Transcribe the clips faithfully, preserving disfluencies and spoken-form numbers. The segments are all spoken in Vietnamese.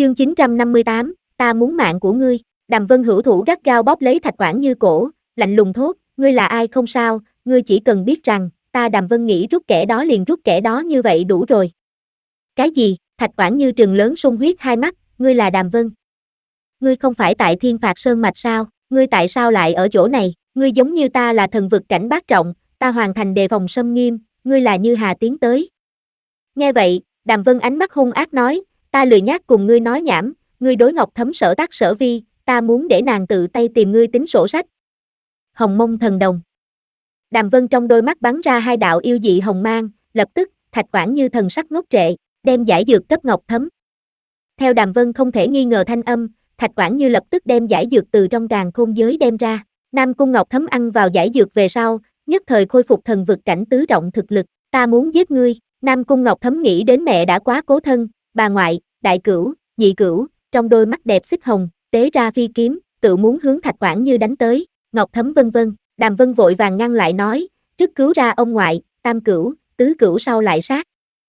Chương chín trăm năm mươi tám, ta muốn mạng của ngươi. Đàm Vân hữu thủ gắt gao bóp lấy Thạch Quảng Như cổ, lạnh lùng thốt, ngươi là ai không sao, ngươi chỉ cần biết rằng, ta Đàm Vân nghĩ rút kẻ đó liền rút kẻ đó như vậy đủ rồi. Cái gì? Thạch Quảng Như trừng lớn sung huyết hai mắt, ngươi là Đàm Vân. Ngươi không phải tại Thiên Phạt Sơn Mạch sao, ngươi tại sao lại ở chỗ này, ngươi giống như ta là thần vực cảnh bát trọng, ta hoàn thành đề phòng xâm nghiêm, ngươi là Như Hà tiến tới. Nghe vậy, Đàm Vân ánh mắt hung ác nói, ta lười nhác cùng ngươi nói nhảm, ngươi đối Ngọc Thấm sở tác sở vi, ta muốn để nàng tự tay tìm ngươi tính sổ sách. Hồng Mông Thần Đồng. Đàm Vân trong đôi mắt bắn ra hai đạo yêu dị hồng mang, lập tức, Thạch Quảng Như thần sắc ngốc trệ, đem giải dược cấp Ngọc Thấm. Theo Đàm Vân không thể nghi ngờ thanh âm, Thạch Quảng Như lập tức đem giải dược từ trong càn khôn giới đem ra. Nam Cung Ngọc Thấm ăn vào giải dược về sau, nhất thời khôi phục thần vực cảnh tứ trọng thực lực, ta muốn giết ngươi. Nam Cung Ngọc Thấm nghĩ đến mẹ đã quá cố thân, bà ngoại, đại cửu, nhị cửu, trong đôi mắt đẹp xích hồng, tế ra phi kiếm, tự muốn hướng Thạch Quảng Như đánh tới. Ngọc Thấm vân vân, Đàm Vân vội vàng ngăn lại nói, trước cứu ra ông ngoại, tam cửu, tứ cửu sau lại sát.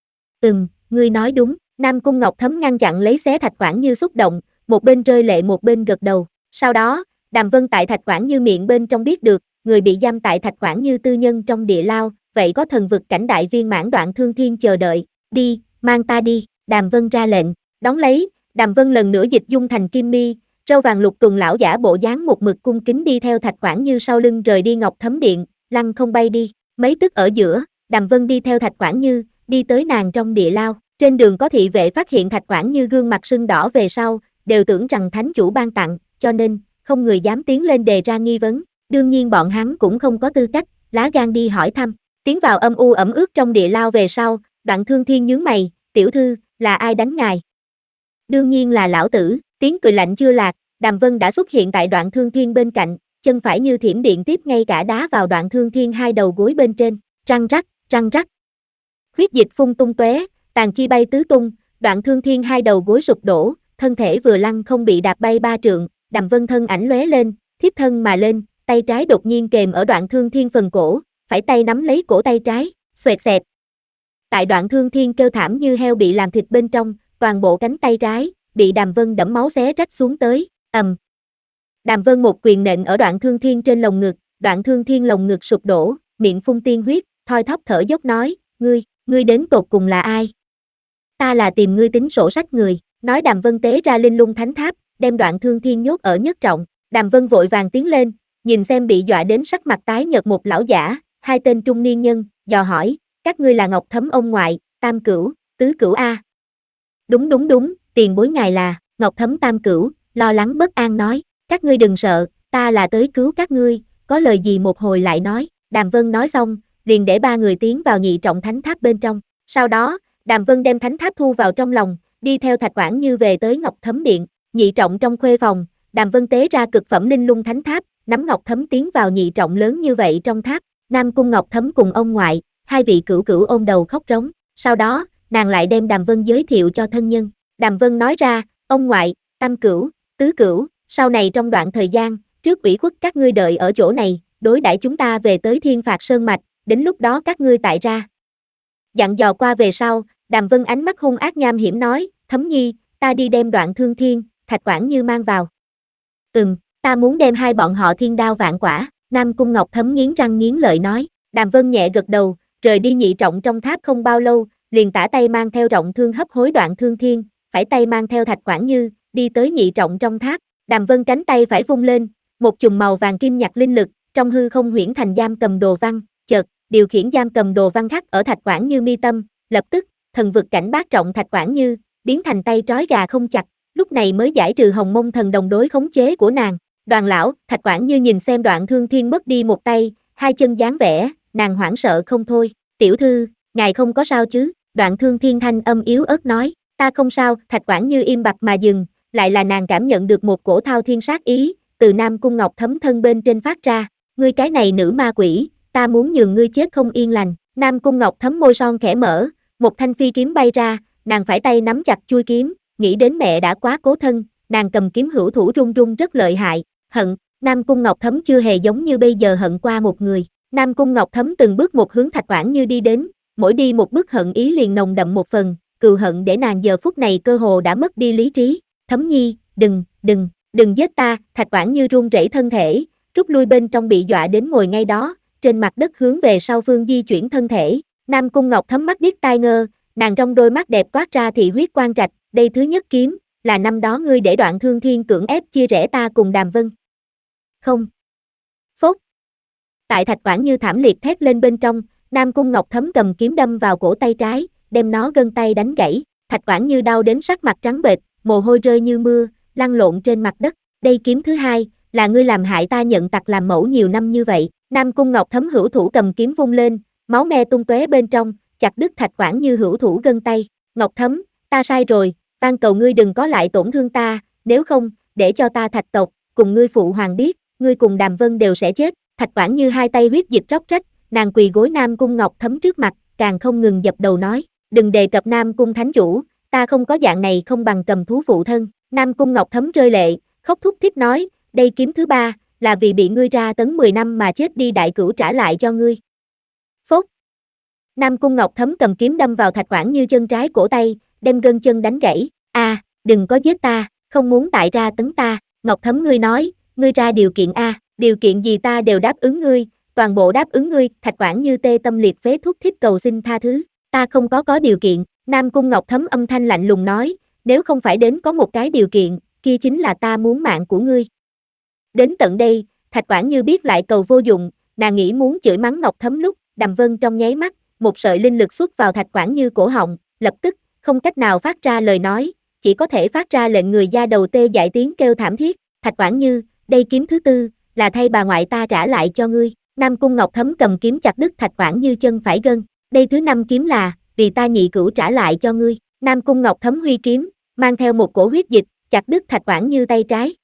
Ừm, ngươi nói đúng. Nam Cung Ngọc Thấm ngăn chặn lấy xé Thạch Quảng Như xúc động, một bên rơi lệ một bên gật đầu. Sau đó, Đàm Vân tại Thạch Quảng Như miệng bên trong biết được, người bị giam tại Thạch Quảng Như tư nhân trong địa lao, vậy có thần vực cảnh đại viên mãn Đoạn Thương Thiên chờ đợi. Đi, mang ta đi. Đàm Vân ra lệnh, đón lấy, Đàm Vân lần nữa dịch dung thành Kim Mi, râu vàng lục tuần lão giả bộ dáng một mực cung kính đi theo Thạch Quảng Như sau lưng rời đi Ngọc Thấm Điện, lăng không bay đi. Mấy tức ở giữa, Đàm Vân đi theo Thạch Quảng Như, đi tới nàng trong địa lao. Trên đường có thị vệ phát hiện Thạch Quảng Như gương mặt sưng đỏ về sau, đều tưởng rằng thánh chủ ban tặng, cho nên, không người dám tiến lên đề ra nghi vấn. Đương nhiên bọn hắn cũng không có tư cách, lá gan đi hỏi thăm. Tiến vào âm u ẩm ướt trong địa lao về sau, Đoạn Thương Thiên nhướng mày, tiểu thư, là ai đánh ngài? Đương nhiên là lão tử. Tiếng cười lạnh chưa lạc, Đàm Vân đã xuất hiện tại Đoạn Thương Thiên bên cạnh, chân phải như thiểm điện tiếp ngay cả đá vào Đoạn Thương Thiên hai đầu gối bên trên, răng rắc, răng rắc. Huyết dịch phun tung tóe, tàn chi bay tứ tung, Đoạn Thương Thiên hai đầu gối sụp đổ, thân thể vừa lăn không bị đạp bay ba trượng, Đàm Vân thân ảnh lóe lên, thiếp thân mà lên, tay trái đột nhiên kềm ở Đoạn Thương Thiên phần cổ, phải tay nắm lấy cổ tay trái, xoẹt xẹt. Tại Đoạn Thương Thiên kêu thảm như heo bị làm thịt bên trong, toàn bộ cánh tay trái bị Đàm Vân đẫm máu xé rách xuống tới, ầm. Đàm Vân một quyền nện ở Đoạn Thương Thiên trên lồng ngực, Đoạn Thương Thiên lồng ngực sụp đổ, miệng phun tiên huyết, thoi thóp thở dốc nói, ngươi, ngươi đến tột cùng là ai? Ta là tìm ngươi tính sổ sách người, nói Đàm Vân tế ra Linh Lung Thánh Tháp, đem Đoạn Thương Thiên nhốt ở nhất trọng. Đàm Vân vội vàng tiến lên, nhìn xem bị dọa đến sắc mặt tái nhợt một lão giả, hai tên trung niên nhân, dò hỏi, các ngươi là Ngọc Thấm ông ngoại, tam cửu, tứ cửu a? Đúng đúng đúng, tiền bối ngài là, Ngọc Thấm tam cửu, lo lắng bất an nói, các ngươi đừng sợ, ta là tới cứu các ngươi, có lời gì một hồi lại nói. Đàm Vân nói xong, liền để ba người tiến vào nhị trọng thánh tháp bên trong. Sau đó, Đàm Vân đem thánh tháp thu vào trong lòng, đi theo Thạch Quảng Như về tới Ngọc Thấm Điện, nhị trọng trong khuê phòng, Đàm Vân tế ra cực phẩm Linh Lung Thánh Tháp, nắm Ngọc Thấm tiến vào nhị trọng lớn như vậy trong tháp. Nam Cung Ngọc Thấm cùng ông ngoại, hai vị cửu cửu ôm đầu khóc rống. Sau đó, nàng lại đem Đàm Vân giới thiệu cho thân nhân. Đàm Vân nói ra, ông ngoại, tam cửu, tứ cửu, sau này trong đoạn thời gian, trước ủy khuất các ngươi đợi ở chỗ này, đối đãi chúng ta về tới Thiên Phạt Sơn Mạch, đến lúc đó các ngươi tại ra. Dặn dò qua về sau, Đàm Vân ánh mắt hung ác nham hiểm nói, Thấm Nhi, ta đi đem Đoạn Thương Thiên, Thạch Quảng Như mang vào. Ừm, ta muốn đem hai bọn họ thiên đao vạn quả. Nam Cung Ngọc Thấm nghiến răng nghiến lợi nói. Đàm Vân nhẹ gật đầu, rời đi nhị trọng trong tháp không bao lâu, liền tả tay mang theo trọng thương hấp hối Đoạn Thương Thiên, phải tay mang theo Thạch Quảng Như, đi tới nhị trọng trong tháp. Đàm Vân cánh tay phải vung lên, một chùm màu vàng kim nhạt linh lực, trong hư không huyễn thành giam cầm đồ văn, chợt, điều khiển giam cầm đồ văn khắc ở Thạch Quảng Như mi tâm, lập tức, thần vực cảnh bát trọng Thạch Quảng Như, biến thành tay trói gà không chặt, lúc này mới giải trừ Hồng Mông Thần Đồng đối khống chế của nàng. Đoàn lão, Thạch Quảng Như nhìn xem Đoạn Thương Thiên mất đi một tay, hai chân dáng vẻ, nàng hoảng sợ không thôi. Tiểu thư, ngài không có sao chứ? Đoạn Thương Thiên thanh âm yếu ớt nói, ta không sao. Thạch Quảng Như im bặt mà dừng, lại là nàng cảm nhận được một cổ thao thiên sát ý, từ Nam Cung Ngọc Thấm thân bên trên phát ra, ngươi cái này nữ ma quỷ, ta muốn nhường ngươi chết không yên lành. Nam Cung Ngọc Thấm môi son khẽ mở, một thanh phi kiếm bay ra, nàng phải tay nắm chặt chuôi kiếm, nghĩ đến mẹ đã quá cố thân, nàng cầm kiếm hữu thủ run run rất lợi hại, hận. Nam Cung Ngọc Thấm chưa hề giống như bây giờ hận qua một người. Nam Cung Ngọc Thấm từng bước một hướng Thạch Quảng Như đi đến, mỗi đi một bước hận ý liền nồng đậm một phần, cừu hận để nàng giờ phút này cơ hồ đã mất đi lý trí. Thấm Nhi, đừng, đừng, đừng giết ta. Thạch Oản Như run rẩy thân thể, rút lui bên trong bị dọa đến ngồi ngay đó, trên mặt đất hướng về sau phương di chuyển thân thể. Nam Cung Ngọc Thấm mắt điếc tai ngơ, nàng trong đôi mắt đẹp toát ra thị huyết quang trạch, đây thứ nhất kiếm, là năm đó ngươi để Đoạn Thương Thiên cưỡng ép chia rẽ ta cùng Đàm Vân. Không. Phốt. Tại Thạch Oản Như thảm liệt thét lên bên trong, Nam Cung Ngọc Thấm cầm kiếm đâm vào cổ tay trái, đem nó gân tay đánh gãy. Thạch Oản Như đau đến sắc mặt trắng bệch, mồ hôi rơi như mưa, lăn lộn trên mặt đất. Đây kiếm thứ hai, là ngươi làm hại ta nhận tặc làm mẫu nhiều năm như vậy. Nam Cung Ngọc Thấm hữu thủ cầm kiếm vung lên, máu me tung tóe bên trong, chặt đứt Thạch Oản Như hữu thủ gân tay. Ngọc Thấm, ta sai rồi, van cầu ngươi đừng có lại tổn thương ta, nếu không, để cho ta Thạch tộc, cùng ngươi phụ hoàng biết, ngươi cùng Đàm Vân đều sẽ chết. Thạch Oản Như hai tay huyết dịch róc rách, nàng quỳ gối Nam Cung Ngọc Thấm trước mặt, càng không ngừng dập đầu nói, đừng đề cập Nam Cung thánh chủ, ta không có dạng này không bằng cầm thú phụ thân. Nam Cung Ngọc Thấm rơi lệ, khóc thút thít nói, đây kiếm thứ ba, là vì bị ngươi ra tấn mười năm mà chết đi đại cửu trả lại cho ngươi. Phốt. Nam Cung Ngọc Thấm cầm kiếm đâm vào Thạch Oản Như chân trái cổ tay, đem gân chân đánh gãy. A, à, đừng có giết ta, không muốn tại ra tấn ta. Ngọc Thấm ngươi nói, ngươi ra điều kiện a, điều kiện gì ta đều đáp ứng ngươi, toàn bộ đáp ứng ngươi. Thạch Oản Như tê tâm liệt phế thút thít cầu xin tha thứ, ta không có có điều kiện. Nam Cung Ngọc Thấm âm thanh lạnh lùng nói, nếu không phải đến có một cái điều kiện, kia chính là ta muốn mạng của ngươi. Đến tận đây, Thạch Oản Như biết lại cầu vô dụng, nàng nghĩ muốn chửi mắng Ngọc Thấm lúc, Đàm Vân trong nháy mắt, một sợi linh lực xuất vào Thạch Oản Như cổ họng, lập tức, không cách nào phát ra lời nói, chỉ có thể phát ra lệnh người da đầu tê dại tiếng kêu thảm thiết. Thạch Oản Như, đây kiếm thứ tư, là thay bà ngoại ta trả lại cho ngươi. Nam Cung Ngọc Thấm cầm kiếm chặt đứt Thạch Oản Như chân phải gân. Đây thứ năm kiếm là, vì ta nhị cửu trả lại cho ngươi. Nam Cung Ngọc Thấm huy kiếm, mang theo một cổ huyết dịch, chặt đứt Thạch Oản Như tay trái.